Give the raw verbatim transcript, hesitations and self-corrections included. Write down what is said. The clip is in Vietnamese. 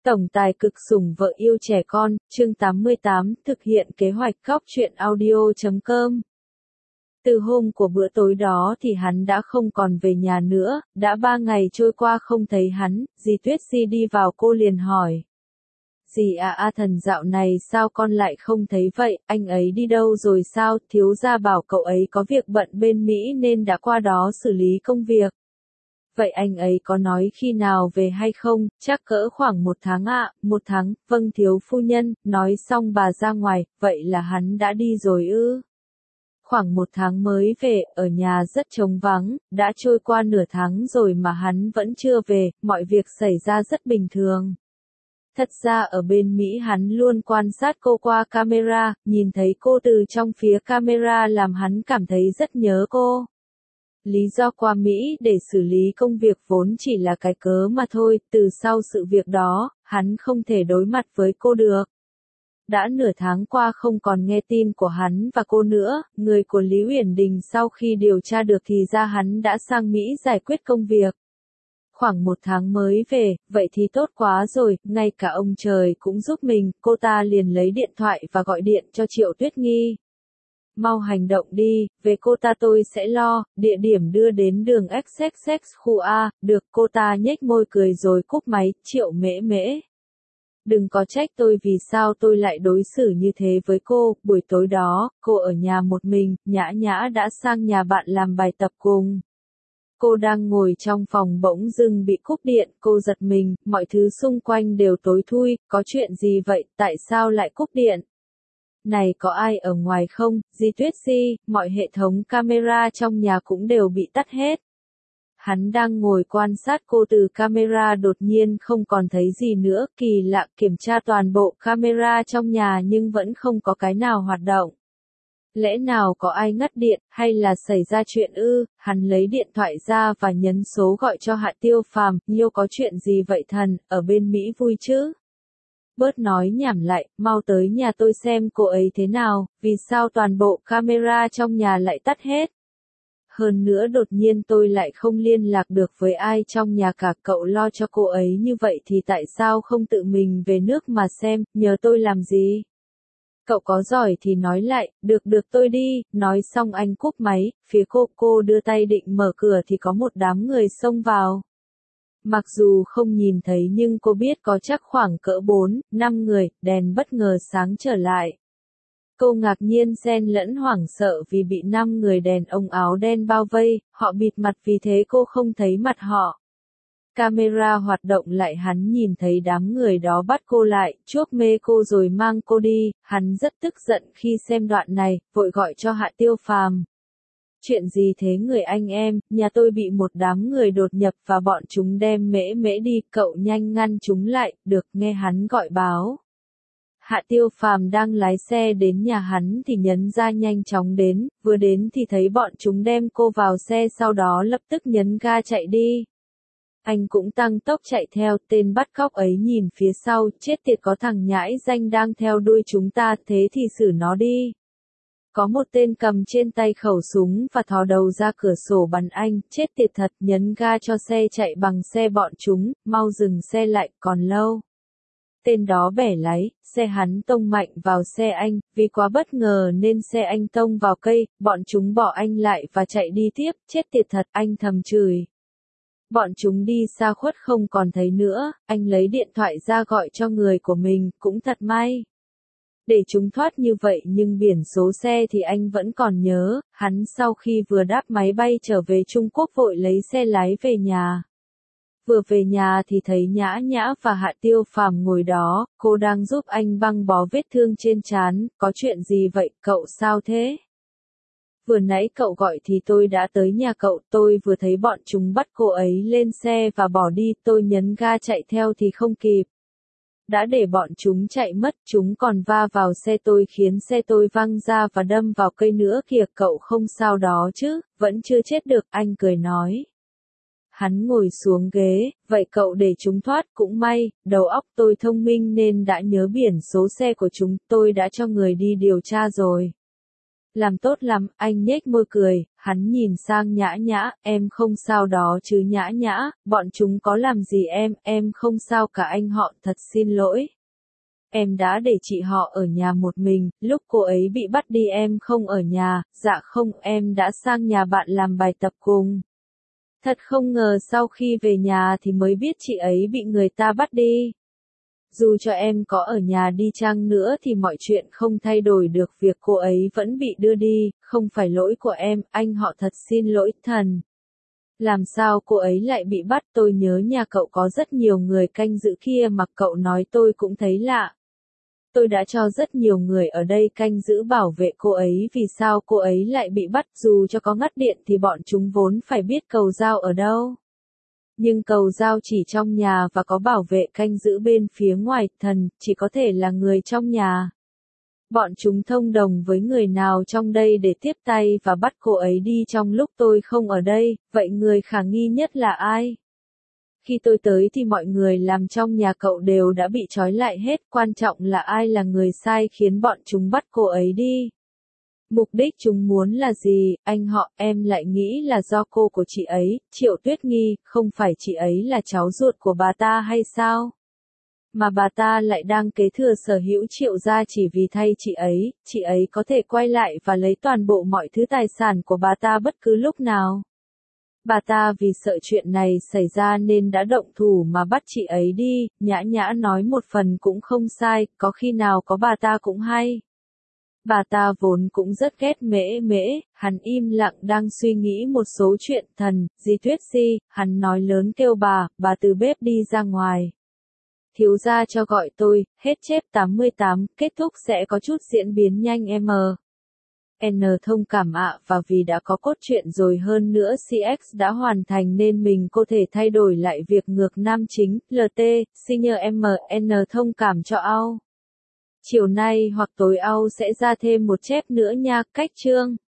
Tổng tài cực sủng vợ yêu trẻ con, chương tám mươi tám, thực hiện kế hoạch góc truyện audio chấm com. Từ hôm của bữa tối đó thì hắn đã không còn về nhà nữa, đã ba ngày trôi qua không thấy hắn, dì Tuyết Si đi vào cô liền hỏi. Dì à a thần dạo này sao con lại không thấy vậy, anh ấy đi đâu rồi sao, thiếu gia bảo cậu ấy có việc bận bên Mỹ nên đã qua đó xử lý công việc. Vậy anh ấy có nói khi nào về hay không, chắc cỡ khoảng một tháng ạ, à, một tháng, vâng thiếu phu nhân, nói xong bà ra ngoài, vậy là hắn đã đi rồi ư. Khoảng một tháng mới về, ở nhà rất trống vắng, đã trôi qua nửa tháng rồi mà hắn vẫn chưa về, mọi việc xảy ra rất bình thường. Thật ra ở bên Mỹ hắn luôn quan sát cô qua camera, nhìn thấy cô từ trong phía camera làm hắn cảm thấy rất nhớ cô. Lý do qua Mỹ để xử lý công việc vốn chỉ là cái cớ mà thôi, từ sau sự việc đó, hắn không thể đối mặt với cô được. Đã nửa tháng qua không còn nghe tin của hắn và cô nữa, người của Lý Uyển Đình sau khi điều tra được thì ra hắn đã sang Mỹ giải quyết công việc. Khoảng một tháng mới về, vậy thì tốt quá rồi, ngay cả ông trời cũng giúp mình, cô ta liền lấy điện thoại và gọi điện cho Triệu Tuyết Nghi. Mau hành động đi, về cô ta tôi sẽ lo, địa điểm đưa đến đường ích ích ích khu A, được cô ta nhếch môi cười rồi cúp máy, Triệu mễ mễ. Đừng có trách tôi vì sao tôi lại đối xử như thế với cô, buổi tối đó, cô ở nhà một mình, Nhã Nhã đã sang nhà bạn làm bài tập cùng. Cô đang ngồi trong phòng bỗng dưng bị cúp điện, cô giật mình, mọi thứ xung quanh đều tối thui, có chuyện gì vậy, tại sao lại cúp điện? Này có ai ở ngoài không, dì Tuyết Si, mọi hệ thống camera trong nhà cũng đều bị tắt hết. Hắn đang ngồi quan sát cô từ camera đột nhiên không còn thấy gì nữa, kỳ lạ kiểm tra toàn bộ camera trong nhà nhưng vẫn không có cái nào hoạt động. Lẽ nào có ai ngắt điện, hay là xảy ra chuyện ư, hắn lấy điện thoại ra và nhấn số gọi cho Hạ Tiêu Phàm, Nhiêu có chuyện gì vậy thần, ở bên Mỹ vui chứ? Bớt nói nhảm lại, mau tới nhà tôi xem cô ấy thế nào, vì sao toàn bộ camera trong nhà lại tắt hết. Hơn nữa đột nhiên tôi lại không liên lạc được với ai trong nhà cả, cậu lo cho cô ấy như vậy thì tại sao không tự mình về nước mà xem, nhờ tôi làm gì? Cậu có giỏi thì nói lại, được được tôi đi, nói xong anh cúp máy, phía cô cô đưa tay định mở cửa thì có một đám người xông vào. Mặc dù không nhìn thấy nhưng cô biết có chắc khoảng cỡ bốn, năm người, đèn bất ngờ sáng trở lại. Cô ngạc nhiên xen lẫn hoảng sợ vì bị năm người đèn ông áo đen bao vây, họ bịt mặt vì thế cô không thấy mặt họ. Camera hoạt động lại hắn nhìn thấy đám người đó bắt cô lại, chuốc mê cô rồi mang cô đi, hắn rất tức giận khi xem đoạn này, vội gọi cho Hạ Tiêu Phàm. Chuyện gì thế người anh em, nhà tôi bị một đám người đột nhập và bọn chúng đem mễ mễ đi, cậu nhanh ngăn chúng lại, được nghe hắn gọi báo. Hạ Tiêu Phàm đang lái xe đến nhà hắn thì nhấn ga nhanh chóng đến, vừa đến thì thấy bọn chúng đem cô vào xe sau đó lập tức nhấn ga chạy đi. Anh cũng tăng tốc chạy theo, tên bắt cóc ấy nhìn phía sau, chết tiệt có thằng nhãi danh đang theo đuôi chúng ta, thế thì xử nó đi. Có một tên cầm trên tay khẩu súng và thò đầu ra cửa sổ bắn anh, chết tiệt thật, nhấn ga cho xe chạy bằng xe bọn chúng, mau dừng xe lại, còn lâu. Tên đó bẻ lái, xe hắn tông mạnh vào xe anh, vì quá bất ngờ nên xe anh tông vào cây, bọn chúng bỏ anh lại và chạy đi tiếp, chết tiệt thật, anh thầm chửi. Bọn chúng đi xa khuất không còn thấy nữa, anh lấy điện thoại ra gọi cho người của mình, cũng thật may. Để chúng thoát như vậy nhưng biển số xe thì anh vẫn còn nhớ, hắn sau khi vừa đáp máy bay trở về Trung Quốc vội lấy xe lái về nhà. Vừa về nhà thì thấy Nhã Nhã và Hạ Tiêu Phàm ngồi đó, cô đang giúp anh băng bó vết thương trên trán, có chuyện gì vậy, cậu sao thế? Vừa nãy cậu gọi thì tôi đã tới nhà cậu, tôi vừa thấy bọn chúng bắt cô ấy lên xe và bỏ đi, tôi nhấn ga chạy theo thì không kịp. Đã để bọn chúng chạy mất, chúng còn va vào xe tôi khiến xe tôi văng ra và đâm vào cây nữa kìa, cậu không sao đó chứ, vẫn chưa chết được, anh cười nói. Hắn ngồi xuống ghế, vậy cậu để chúng thoát cũng may, đầu óc tôi thông minh nên đã nhớ biển số xe của chúng, tôi đã cho người đi điều tra rồi. Làm tốt lắm, anh nhếch môi cười, hắn nhìn sang Nhã Nhã, em không sao đó chứ Nhã Nhã, bọn chúng có làm gì em, em không sao cả anh họ, thật xin lỗi. Em đã để chị họ ở nhà một mình, lúc cô ấy bị bắt đi em không ở nhà, dạ không, em đã sang nhà bạn làm bài tập cùng. Thật không ngờ sau khi về nhà thì mới biết chị ấy bị người ta bắt đi. Dù cho em có ở nhà đi chăng nữa thì mọi chuyện không thay đổi được việc cô ấy vẫn bị đưa đi, không phải lỗi của em, anh họ thật xin lỗi, thần. Làm sao cô ấy lại bị bắt, tôi nhớ nhà cậu có rất nhiều người canh giữ kia mà cậu nói tôi cũng thấy lạ. Tôi đã cho rất nhiều người ở đây canh giữ bảo vệ cô ấy, vì sao cô ấy lại bị bắt, dù cho có ngắt điện thì bọn chúng vốn phải biết cầu dao ở đâu. Nhưng cầu dao chỉ trong nhà và có bảo vệ canh giữ bên phía ngoài, thần, chỉ có thể là người trong nhà. Bọn chúng thông đồng với người nào trong đây để tiếp tay và bắt cô ấy đi trong lúc tôi không ở đây, vậy người khả nghi nhất là ai? Khi tôi tới thì mọi người làm trong nhà cậu đều đã bị trói lại hết, quan trọng là ai là người sai khiến bọn chúng bắt cô ấy đi. Mục đích chúng muốn là gì, anh họ, em lại nghĩ là do cô của chị ấy, Triệu Tuyết Nghi, không phải chị ấy là cháu ruột của bà ta hay sao? Mà bà ta lại đang kế thừa sở hữu Triệu gia chỉ vì thay chị ấy, chị ấy có thể quay lại và lấy toàn bộ mọi thứ tài sản của bà ta bất cứ lúc nào. Bà ta vì sợ chuyện này xảy ra nên đã động thủ mà bắt chị ấy đi, Nhã Nhã nói một phần cũng không sai, có khi nào có bà ta cũng hay. Bà ta vốn cũng rất ghét Mễ Mễ, hắn im lặng đang suy nghĩ một số chuyện, thần, Di Tuyết Si, hắn nói lớn kêu bà, bà từ bếp đi ra ngoài. Thiếu gia cho gọi tôi, hết chép tám mươi tám, kết thúc sẽ có chút diễn biến nhanh em. N thông cảm ạ, và vì đã có cốt truyện rồi hơn nữa xê ích đã hoàn thành nên mình có thể thay đổi lại việc ngược nam chính, lờ tê, xin nhờ em N thông cảm cho ao. Chiều nay hoặc tối ao sẽ ra thêm một chép nữa nha, cách chương.